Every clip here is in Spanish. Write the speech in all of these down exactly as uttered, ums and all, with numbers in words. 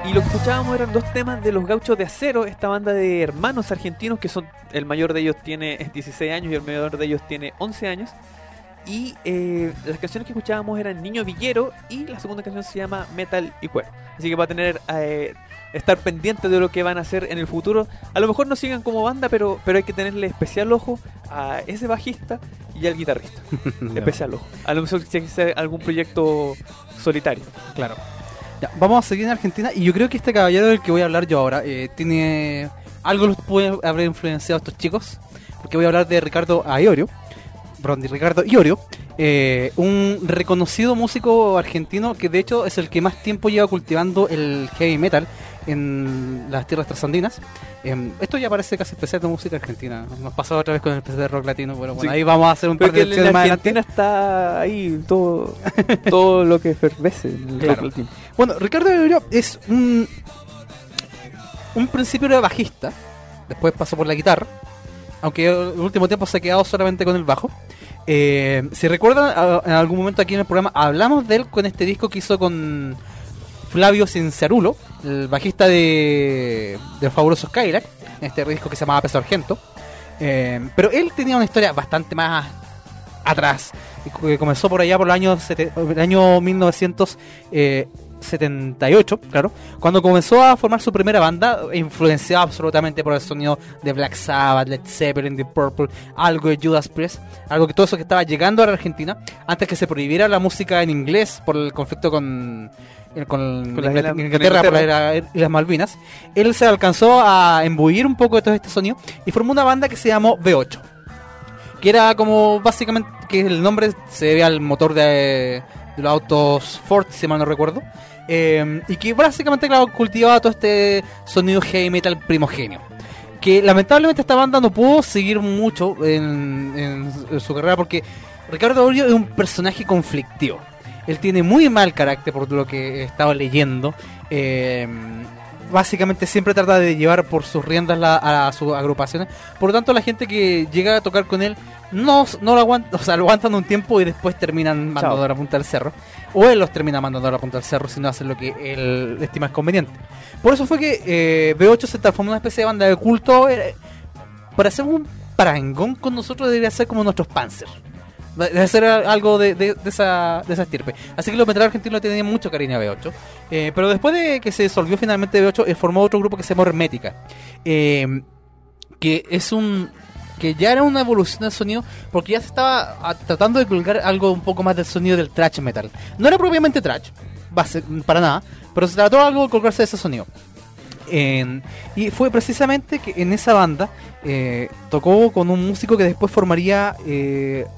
Y lo que escuchábamos eran dos temas de Los Gauchos de Acero, esta banda de hermanos argentinos que son, el mayor de ellos tiene dieciséis años y el menor de ellos tiene once años. Y eh, las canciones que escuchábamos eran Niño Villero y la segunda canción se llama Metal y Cuero. Así que va a tener eh, estar pendiente de lo que van a hacer en el futuro. A lo mejor no sigan como banda, pero, pero hay que tenerle especial ojo a ese bajista y al guitarrista. No. Especial ojo. A lo mejor si hay que hacer algún proyecto solitario. Claro. Ya, vamos a seguir en Argentina y yo creo que este caballero del que voy a hablar yo ahora eh, tiene algo los puede haber influenciado a estos chicos, porque voy a hablar de Ricardo Iorio, perdón, de Ricardo Iorio, eh, un reconocido músico argentino que de hecho es el que más tiempo lleva cultivando el heavy metal en las tierras trasandinas. Eh, esto ya parece casi especial de música argentina. Nos pasó otra vez con el especial de rock latino, pero bueno, sí. Ahí vamos a hacer un par de lecciones más adelante. En Argentina está ahí todo, todo lo que efervesce en el claro. rock latino. Bueno, Ricardo Iorio es un un principio de bajista, después pasó por la guitarra, aunque en el último tiempo se ha quedado solamente con el bajo. Eh, si recuerdan, en algún momento aquí en el programa hablamos de él con este disco que hizo con Flavio Cinciarulo, el bajista de, de Fabulosos Cadillac, en este disco que se llamaba Peso Argento. Eh, pero él tenía una historia bastante más atrás, que comenzó por allá por el año, sete, el año mil novecientos setenta y ocho, claro, cuando comenzó a formar su primera banda, influenciado absolutamente por el sonido de Black Sabbath, Led Zeppelin, Deep Purple, algo de Judas Priest, algo que todo eso que estaba llegando a la Argentina antes que se prohibiera la música en inglés por el conflicto con con, con la Inglaterra, Inglaterra, Inglaterra por las Islas Malvinas. Él se alcanzó a embuir un poco de todo este sonido y formó una banda que se llamó V ocho, que era como básicamente, que el nombre se debe al motor de, de los autos Ford, si mal no recuerdo, eh, y que básicamente, claro, cultivaba todo este sonido heavy metal primogenio, que lamentablemente esta banda no pudo seguir mucho en, en, en su carrera, porque Ricardo Iorio es un personaje conflictivo. Él tiene muy mal carácter, por lo que he estado leyendo. Eh, básicamente siempre trata de llevar por sus riendas la, a, a sus agrupaciones. Por lo tanto, la gente que llega a tocar con él no, no lo aguanta, o sea, lo aguantan un tiempo y después terminan mandando a la punta del cerro. O él los termina mandando a la punta del cerro si no hacen lo que él estima es conveniente. Por eso fue que eh, V ocho se transformó en una especie de banda de culto. Eh, para hacer un parangón con nosotros debería ser como nuestros Panzer. Debe ser algo de, de, de esa de esa estirpe. Así que los metaleros argentinos le tenían mucho cariño a V ocho. Eh, pero después de que se disolvió finalmente V ocho, eh, formó otro grupo que se llamó Hermética. Eh, que es un... que ya era una evolución del sonido, porque ya se estaba a, tratando de colgar algo un poco más del sonido del thrash metal. No era propiamente thrash, base, para nada, pero se trató algo de colgarse de ese sonido. Eh, y fue precisamente que en esa banda eh, tocó con un músico que después formaría... Eh,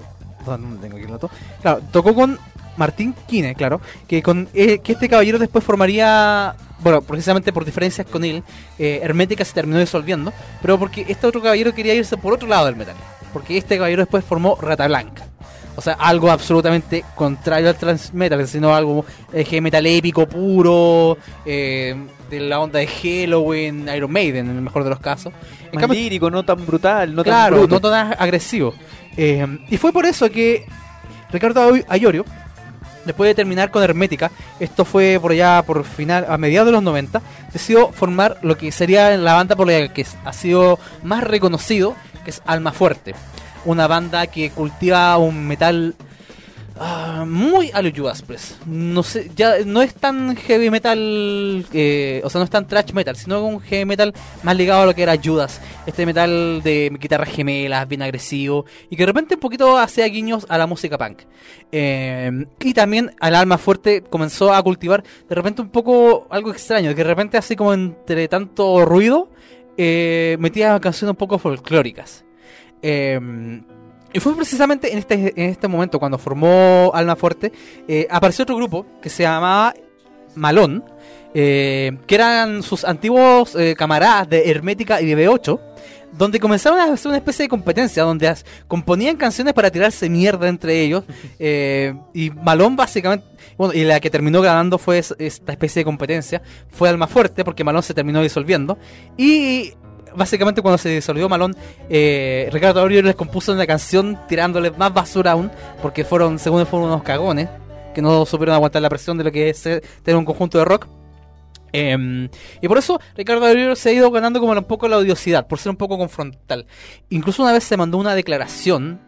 no tengo aquí el dato. Claro, tocó con Martín Quine, claro, que con eh, que este caballero después formaría, bueno, precisamente por diferencias con él, eh, Hermética se terminó disolviendo, pero porque este otro caballero quería irse por otro lado del metal, porque este caballero después formó Rata Blanca. O sea, algo absolutamente contrario al thrash metal, sino algo eh, heavy metal épico, puro, eh, de la onda de Halloween, Iron Maiden, en el mejor de los casos. En Más cambio, lírico, no tan brutal, no claro, tan bruto. no tan agresivo. Eh, y fue por eso que Ricardo Iorio, después de terminar con Hermética, esto fue por allá por final, a mediados de los noventa, decidió formar lo que sería la banda por la que ha sido más reconocido, que es Almafuerte. Una banda que cultiva un metal uh, muy a lo Judas Priest. No sé, ya no es tan heavy metal, eh, o sea, no es tan thrash metal, sino un heavy metal más ligado a lo que era Judas. Este metal de guitarras gemelas, bien agresivo, y que de repente un poquito hacía guiños a la música punk. Eh, y también al Almafuerte comenzó a cultivar de repente un poco algo extraño, que de repente así como entre tanto ruido, eh, metía canciones un poco folclóricas. Eh, y fue precisamente en este, en este momento cuando formó Almafuerte, eh, apareció otro grupo que se llamaba Malón, eh, que eran sus antiguos eh, camaradas de Hermética y de V ocho, donde comenzaron a hacer una especie de competencia donde as, componían canciones para tirarse mierda entre ellos. eh, y Malón básicamente, bueno, y la que terminó ganando fue esta especie de competencia fue Almafuerte, porque Malón se terminó disolviendo. Y básicamente cuando se disolvió Malón, eh, Ricardo Iorio les compuso una canción tirándole más basura aún, porque fueron, según él, fueron unos cagones que no supieron aguantar la presión de lo que es tener un conjunto de rock. Eh, y por eso Ricardo Darío se ha ido ganando como un poco la odiosidad, por ser un poco confrontal. Incluso una vez se mandó una declaración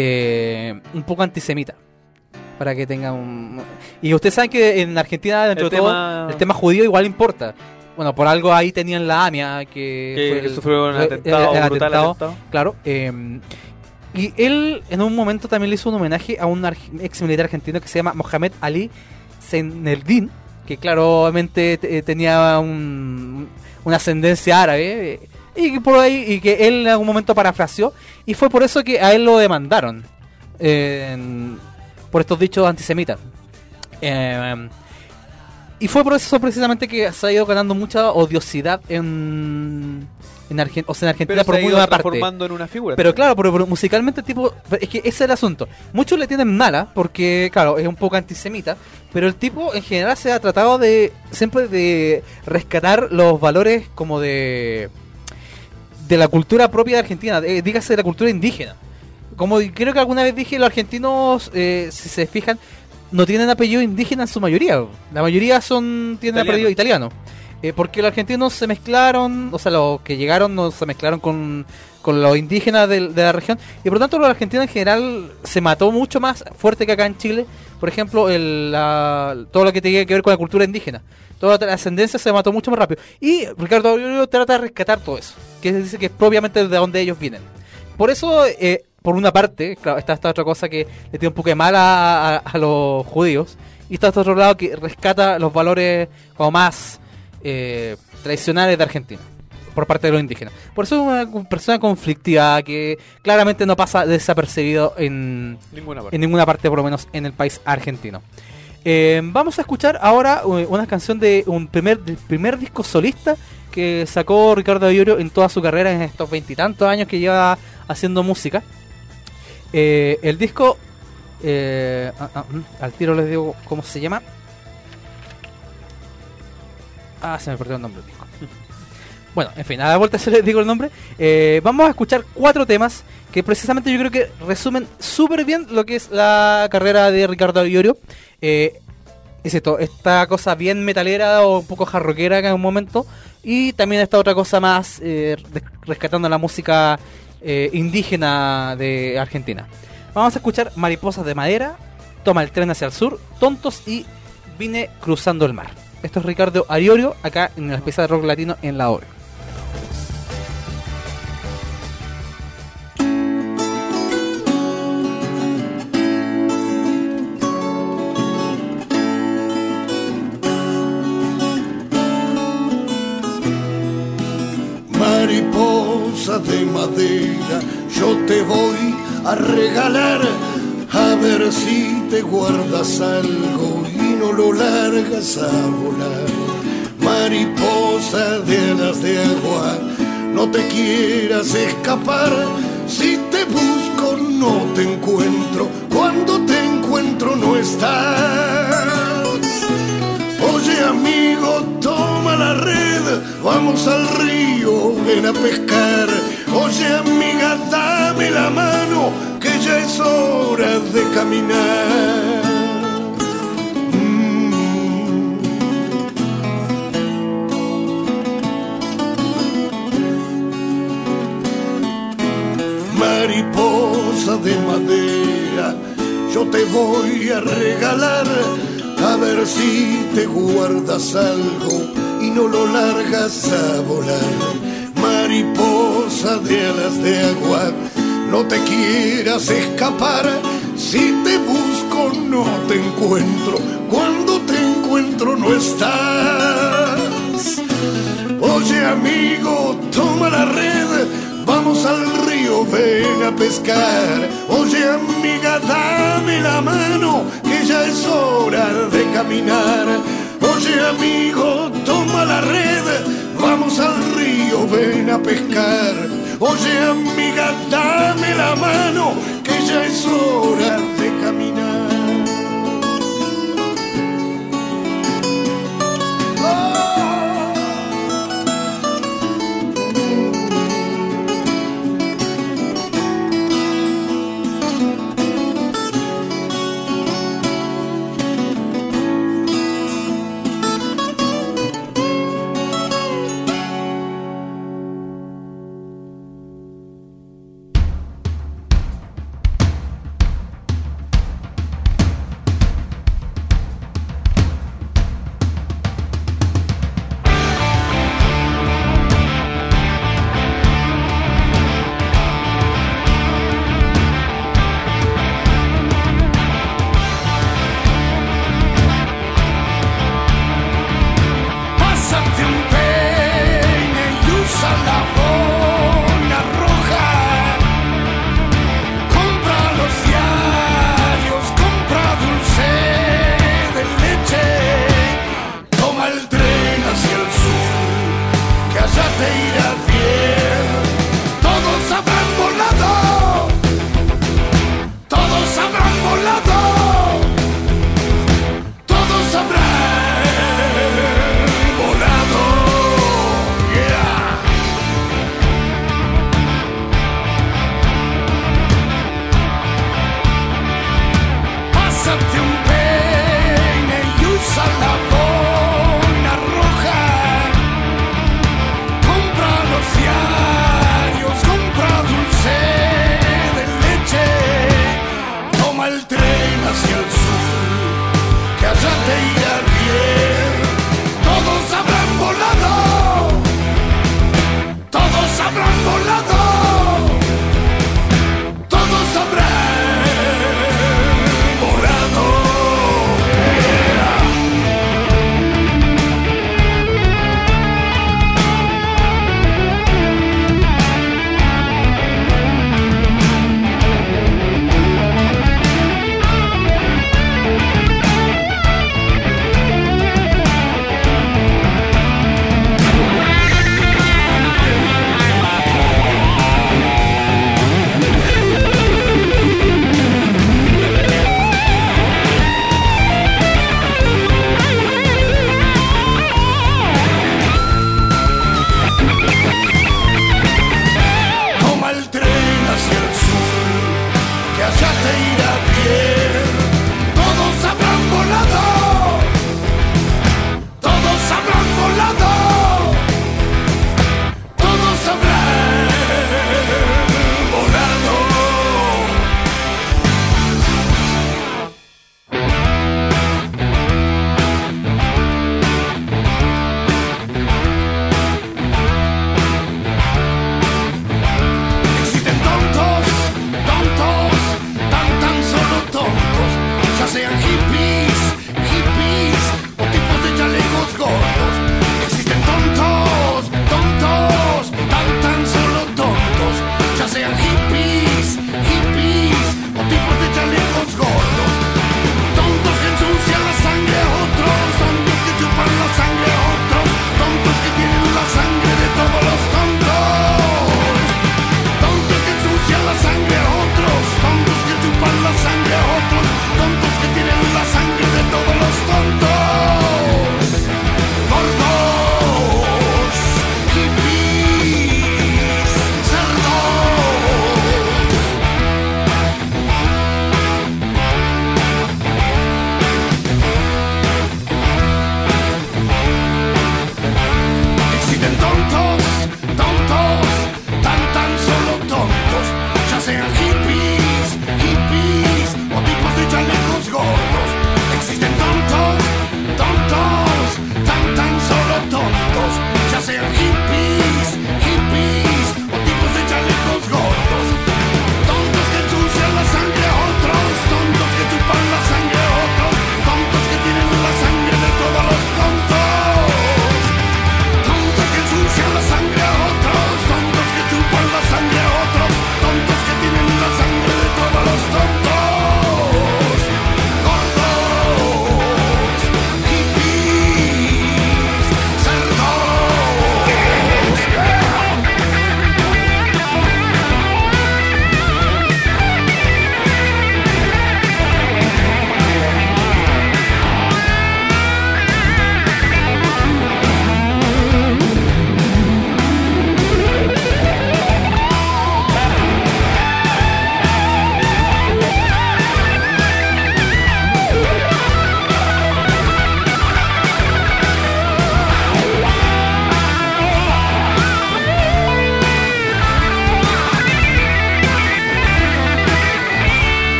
eh, un poco antisemita, para que tengan un... Y ustedes saben que en Argentina, dentro El de todo, tema- el tema judío igual importa. Bueno, por algo ahí tenían la AMIA, que, Que, fue que el- sufrió un el- atentado, el un brutal atentado, atentado. claro. eh, y él en un momento también le hizo un homenaje a un arg- ex militar argentino que se llama Mohamed Ali Zaineldin, que claramente te- tenía un- una ascendencia árabe, eh, y que por ahí y que él en algún momento parafraseó, y fue por eso que a él lo demandaron eh, en- por estos dichos antisemitas. Eh, y fue por eso precisamente que se ha ido ganando mucha odiosidad en en, Argen- o sea, en Argentina Pero por se ha muy ido buena parte. transformando en una figura. Pero claro, pero, pero musicalmente tipo, es que ese es el asunto. Muchos le tienen mala porque, claro, es un poco antisemita, pero el tipo en general se ha tratado de siempre de rescatar los valores como de de la cultura propia de Argentina, de- dígase de la cultura indígena. Como creo que alguna vez dije, los argentinos, eh, si se fijan, no tienen apellido indígena en su mayoría. La mayoría son tienen Italiano. apellido italiano. Eh, porque los argentinos se mezclaron, o sea, los que llegaron no se mezclaron con, con los indígenas del- de, la región, y por lo tanto los argentinos en general se mató mucho más fuerte que acá en Chile. Por ejemplo, el, la- todo lo que tenía que ver con la cultura indígena, toda la ascendencia se mató mucho más rápido. Y Ricardo Darío trata de rescatar todo eso, que dice que es propiamente de donde ellos vienen. Por eso, eh, por una parte, claro, está esta otra cosa que le tiene un poco de mal a, a- a los judíos, y está este otro lado que rescata los valores como más eh, tradicionales de Argentina por parte de los indígenas. Por eso es una persona conflictiva que claramente no pasa desapercibido en, Ninguna parte. en ninguna parte, por lo menos en el país argentino. Eh, vamos a escuchar ahora eh, una canción de un primer, del primer disco solista que sacó Ricardo Darío en toda su carrera, en estos veintitantos años que lleva haciendo música. Eh, el disco, eh, ah, ah, mm, al tiro les digo cómo se llama. Ah, se me perdió el nombre del disco. Bueno, en fin, a la vuelta se les digo el nombre. Eh, vamos a escuchar cuatro temas que precisamente yo creo que resumen súper bien lo que es la carrera de Ricardo Darío. Eh, es esto, esta cosa bien metalera o un poco jarroquera que en un momento, y también esta otra cosa más eh, res- rescatando la música eh, indígena de Argentina. Vamos a escuchar Mariposas de Madera, Toma el tren hacia el sur, Tontos y Vine cruzando el mar. Esto es Ricardo Darío acá en la pieza de rock latino en la O V. Mariposa de madera, yo te voy a regalar, a ver si te guardas algo y no lo largas a volar. Mariposa de alas de agua, no te quieras escapar, si te busco no te encuentro, cuando te encuentro no estás. Oye amigo, toma la red, vamos al río, ven a pescar. Oye amiga, dame la mano, que ya es hora de caminar. Mm. Mariposa de madera, yo te voy a regalar, a ver si te guardas algo y no lo largas a volar. Mariposa de alas de agua, no te quieras escapar, si te busco no te encuentro, cuando te encuentro no estás. Oye amigo, toma la red, vamos al río, ven a pescar. Oye amiga, dame la mano, que ya es hora de caminar. Oye amigo, toma la red, vamos al río, ven a pescar. Oye amiga, dame la mano, que ya es hora de caminar.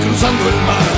cruzando el mar.